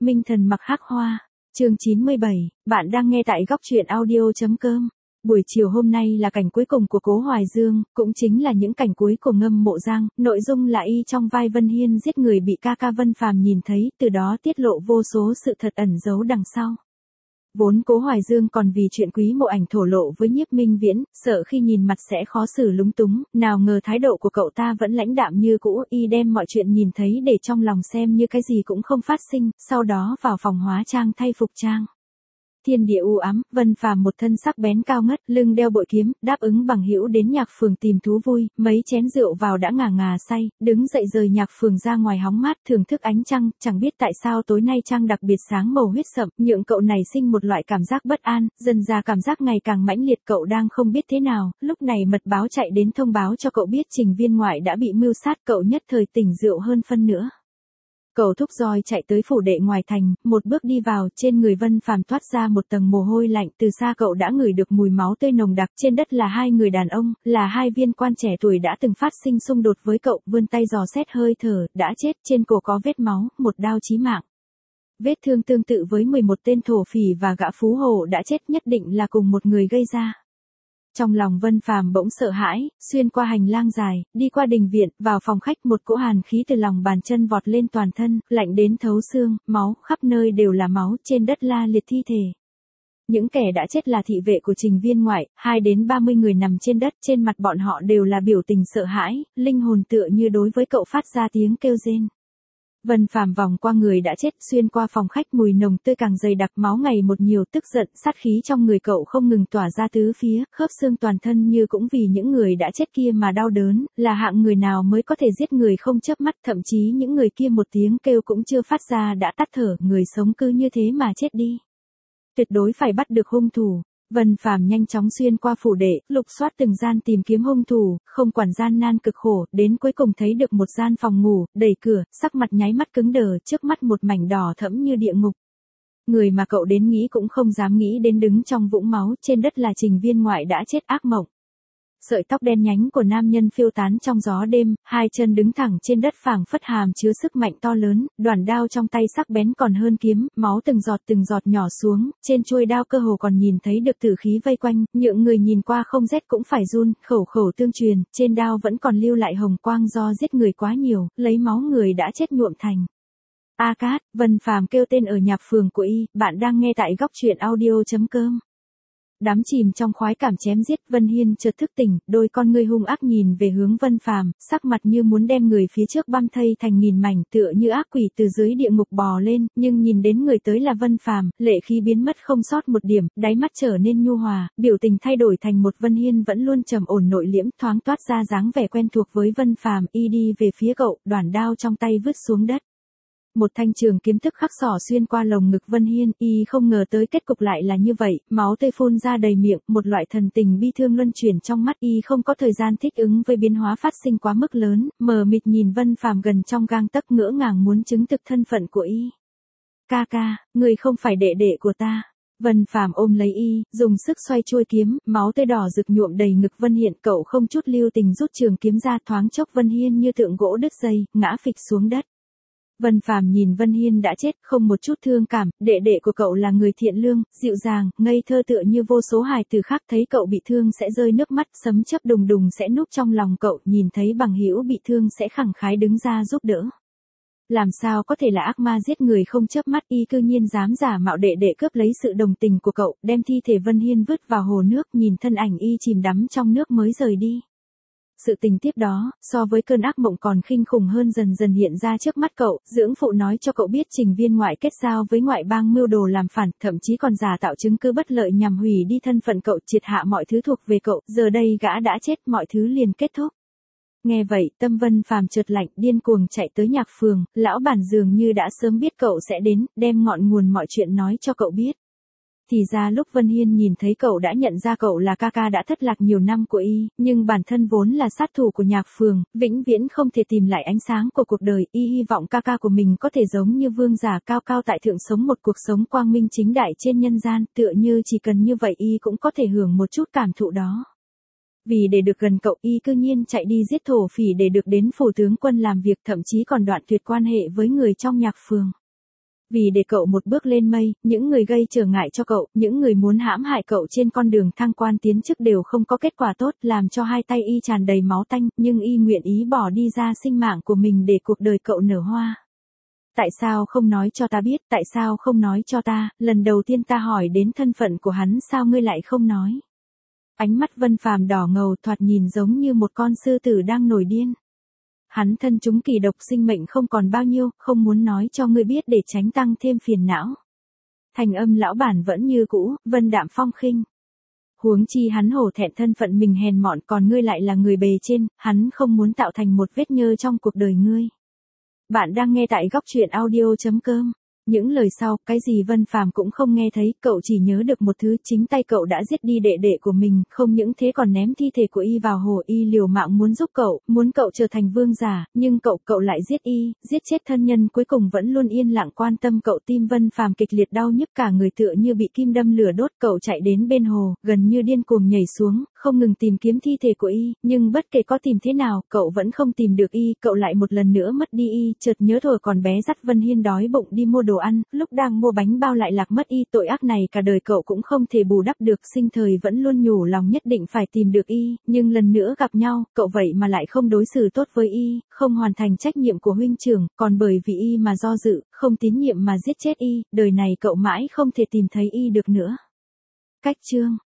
Minh thần mặc hắc hoa. Chương 97, bạn đang nghe tại góc truyện audio.com. Buổi chiều hôm nay là cảnh cuối cùng của Cố Hoài Dương, cũng chính là những cảnh cuối của Ngâm Mộ Giang, nội dung là y trong vai Vân Hiên giết người bị ca ca Vân Phàm nhìn thấy, từ đó tiết lộ vô số sự thật ẩn giấu đằng sau. Vốn Cố Hoài Dương còn vì chuyện Quý Mộ Ảnh thổ lộ với Nhiếp Minh Viễn, sợ khi nhìn mặt sẽ khó xử lúng túng, nào ngờ thái độ của cậu ta vẫn lãnh đạm như cũ, y đem mọi chuyện nhìn thấy để trong lòng xem như cái gì cũng không phát sinh, sau đó vào phòng hóa trang thay phục trang. Thiên địa u ám, Vân Phàm một thân sắc bén cao ngất, lưng đeo bội kiếm, đáp ứng bằng hữu đến nhạc phường tìm thú vui, mấy chén rượu vào đã ngà ngà say, đứng dậy rời nhạc phường ra ngoài hóng mát thưởng thức ánh trăng, chẳng biết tại sao tối nay trăng đặc biệt sáng màu huyết sậm, nhượng cậu này sinh một loại cảm giác bất an, dần ra cảm giác ngày càng mãnh liệt, cậu đang không biết thế nào, lúc này mật báo chạy đến thông báo cho cậu biết Trình Viên Ngoại đã bị mưu sát, cậu nhất thời tỉnh rượu hơn phân nữa. Cậu thúc roi chạy tới phủ đệ ngoài thành, một bước đi vào, trên người Vân Phàm toát ra một tầng mồ hôi lạnh, từ xa cậu đã ngửi được mùi máu tươi nồng đặc, trên đất là hai người đàn ông, là hai viên quan trẻ tuổi đã từng phát sinh xung đột với cậu, vươn tay dò xét hơi thở, đã chết, trên cổ có vết máu, một đao chí mạng. Vết thương tương tự với 11 tên thổ phỉ và gã phú hồ đã chết, nhất định là cùng một người gây ra. Trong lòng Vân Phàm bỗng sợ hãi, xuyên qua hành lang dài, đi qua đình viện, vào phòng khách, một cỗ hàn khí từ lòng bàn chân vọt lên toàn thân, lạnh đến thấu xương, máu, khắp nơi đều là máu, trên đất la liệt thi thể. Những kẻ đã chết là thị vệ của Trình Viên Ngoại, 2 đến 30 người nằm trên đất, trên mặt bọn họ đều là biểu tình sợ hãi, linh hồn tựa như đối với cậu phát ra tiếng kêu rên. Vân Phàm vòng qua người đã chết, xuyên qua phòng khách, mùi nồng tươi càng dày đặc, máu ngày một nhiều, tức giận, sát khí trong người cậu không ngừng tỏa ra tứ phía, khớp xương toàn thân như cũng vì những người đã chết kia mà đau đớn, là hạng người nào mới có thể giết người không chớp mắt, thậm chí những người kia một tiếng kêu cũng chưa phát ra đã tắt thở, người sống cứ như thế mà chết đi. Tuyệt đối phải bắt được hung thủ. Vân Phàm nhanh chóng xuyên qua phủ đệ, lục soát từng gian tìm kiếm hung thủ, không quản gian nan cực khổ, đến cuối cùng thấy được một gian phòng ngủ, đẩy cửa, sắc mặt nháy mắt cứng đờ, trước mắt một mảnh đỏ thẫm như địa ngục. Người mà cậu đến nghĩ cũng không dám nghĩ đến đứng trong vũng máu, trên đất là Trình Viên Ngoại đã chết, ác mộng. Sợi tóc đen nhánh của nam nhân phiêu tán trong gió đêm, hai chân đứng thẳng trên đất phảng phất hàm chứa sức mạnh to lớn, đoản đao trong tay sắc bén còn hơn kiếm, máu từng giọt nhỏ xuống, trên chuôi đao cơ hồ còn nhìn thấy được tử khí vây quanh, nhượng người nhìn qua không rét cũng phải run, khẩu tương truyền, trên đao vẫn còn lưu lại hồng quang do giết người quá nhiều, lấy máu người đã chết nhuộm thành. A Cát, Vân Phàm kêu tên ở nhạc phường của y, bạn đang nghe tại góc truyện audio.com. Đắm chìm trong khoái cảm chém giết, Vân Hiên chợt thức tỉnh, đôi con ngươi hung ác nhìn về hướng Vân Phàm, sắc mặt như muốn đem người phía trước băm thây thành nghìn mảnh, tựa như ác quỷ từ dưới địa ngục bò lên, nhưng nhìn đến người tới là Vân Phàm, lệ khí biến mất không sót một điểm, đáy mắt trở nên nhu hòa, biểu tình thay đổi thành một Vân Hiên vẫn luôn trầm ổn nội liễm, thoáng toát ra dáng vẻ quen thuộc với Vân Phàm, y đi về phía cậu, đoản đao trong tay vứt xuống đất. Một thanh trường kiếm tức khắc xỏ xuyên qua lồng ngực Vân Hiên, y không ngờ tới kết cục lại là như vậy, máu tươi phun ra đầy miệng, một loại thần tình bi thương luân chuyển trong mắt, y không có thời gian thích ứng với biến hóa phát sinh quá mức lớn, mờ mịt nhìn Vân Phàm gần trong gang tấc, ngỡ ngàng muốn chứng thực thân phận của y. Ca ca, người không phải đệ đệ của ta. Vân Phàm ôm lấy y, dùng sức xoay chuôi kiếm, máu tươi đỏ rực nhuộm đầy ngực Vân Hiên, cậu không chút lưu tình rút trường kiếm ra, thoáng chốc Vân Hiên như tượng gỗ đứt dây, ngã phịch xuống đất. Vân Phàm nhìn Vân Hiên đã chết, không một chút thương cảm, đệ đệ của cậu là người thiện lương, dịu dàng, ngây thơ tựa như vô số hài tử khác, thấy cậu bị thương sẽ rơi nước mắt, sấm chớp đùng đùng sẽ núp trong lòng cậu, nhìn thấy bằng hữu bị thương sẽ khẳng khái đứng ra giúp đỡ. Làm sao có thể là ác ma giết người không chớp mắt, y cư nhiên dám giả mạo đệ đệ cướp lấy sự đồng tình của cậu, đem thi thể Vân Hiên vứt vào hồ nước, nhìn thân ảnh y chìm đắm trong nước mới rời đi. Sự tình tiếp đó, so với cơn ác mộng còn kinh khủng hơn dần dần hiện ra trước mắt cậu, dưỡng phụ nói cho cậu biết Trình Viên Ngoại kết giao với ngoại bang mưu đồ làm phản, thậm chí còn giả tạo chứng cứ bất lợi nhằm hủy đi thân phận cậu, triệt hạ mọi thứ thuộc về cậu, giờ đây gã đã chết, mọi thứ liền kết thúc. Nghe vậy, tâm Vân Phàm chợt lạnh, điên cuồng chạy tới nhạc phường, lão bản dường như đã sớm biết cậu sẽ đến, đem ngọn nguồn mọi chuyện nói cho cậu biết. Thì ra lúc Vân Hiên nhìn thấy cậu đã nhận ra cậu là ca ca đã thất lạc nhiều năm của y, nhưng bản thân vốn là sát thủ của nhạc phường, vĩnh viễn không thể tìm lại ánh sáng của cuộc đời, y hy vọng ca ca của mình có thể giống như vương giả cao cao tại thượng sống một cuộc sống quang minh chính đại trên nhân gian, tựa như chỉ cần như vậy y cũng có thể hưởng một chút cảm thụ đó. Vì để được gần cậu, y cư nhiên chạy đi giết thổ phỉ để được đến phủ tướng quân làm việc, thậm chí còn đoạn tuyệt quan hệ với người trong nhạc phường. Vì để cậu một bước lên mây, những người gây trở ngại cho cậu, những người muốn hãm hại cậu trên con đường thăng quan tiến chức đều không có kết quả tốt, làm cho hai tay y tràn đầy máu tanh, nhưng y nguyện ý bỏ đi ra sinh mạng của mình để cuộc đời cậu nở hoa. Tại sao không nói cho ta biết, tại sao không nói cho ta, lần đầu tiên ta hỏi đến thân phận của hắn sao ngươi lại không nói. Ánh mắt Vân Phàm đỏ ngầu thoạt nhìn giống như một con sư tử đang nổi điên. Hắn thân chúng kỳ độc sinh mệnh không còn bao nhiêu, không muốn nói cho ngươi biết để tránh tăng thêm phiền não. Thành âm lão bản vẫn như cũ, vân đạm phong khinh. Huống chi hắn hổ thẹn thân phận mình hèn mọn còn ngươi lại là người bề trên, hắn không muốn tạo thành một vết nhơ trong cuộc đời ngươi. Bạn đang nghe tại góc truyện audio.com. Những lời sau, cái gì Vân Phàm cũng không nghe thấy, cậu chỉ nhớ được một thứ, chính tay cậu đã giết đi đệ đệ của mình, không những thế còn ném thi thể của y vào hồ, y liều mạng muốn giúp cậu, muốn cậu trở thành vương giả, nhưng cậu lại giết y, giết chết thân nhân cuối cùng vẫn luôn yên lặng quan tâm cậu. Tim Vân Phàm kịch liệt đau nhức cả người tựa như bị kim đâm lửa đốt, cậu chạy đến bên hồ, gần như điên cuồng nhảy xuống, không ngừng tìm kiếm thi thể của y, nhưng bất kể có tìm thế nào, cậu vẫn không tìm được y, cậu lại một lần nữa mất đi y, chợt nhớ thuở còn bé dắt Vân Hiên đói bụng đi mua đồ ăn, lúc đang mua bánh bao lại lạc mất y, tội ác này cả đời cậu cũng không thể bù đắp được, sinh thời vẫn luôn nhủ lòng nhất định phải tìm được y, nhưng lần nữa gặp nhau, cậu vậy mà lại không đối xử tốt với y, không hoàn thành trách nhiệm của huynh trưởng, còn bởi vì y mà do dự, không tín nhiệm mà giết chết y, đời này cậu mãi không thể tìm thấy y được nữa. Cách chương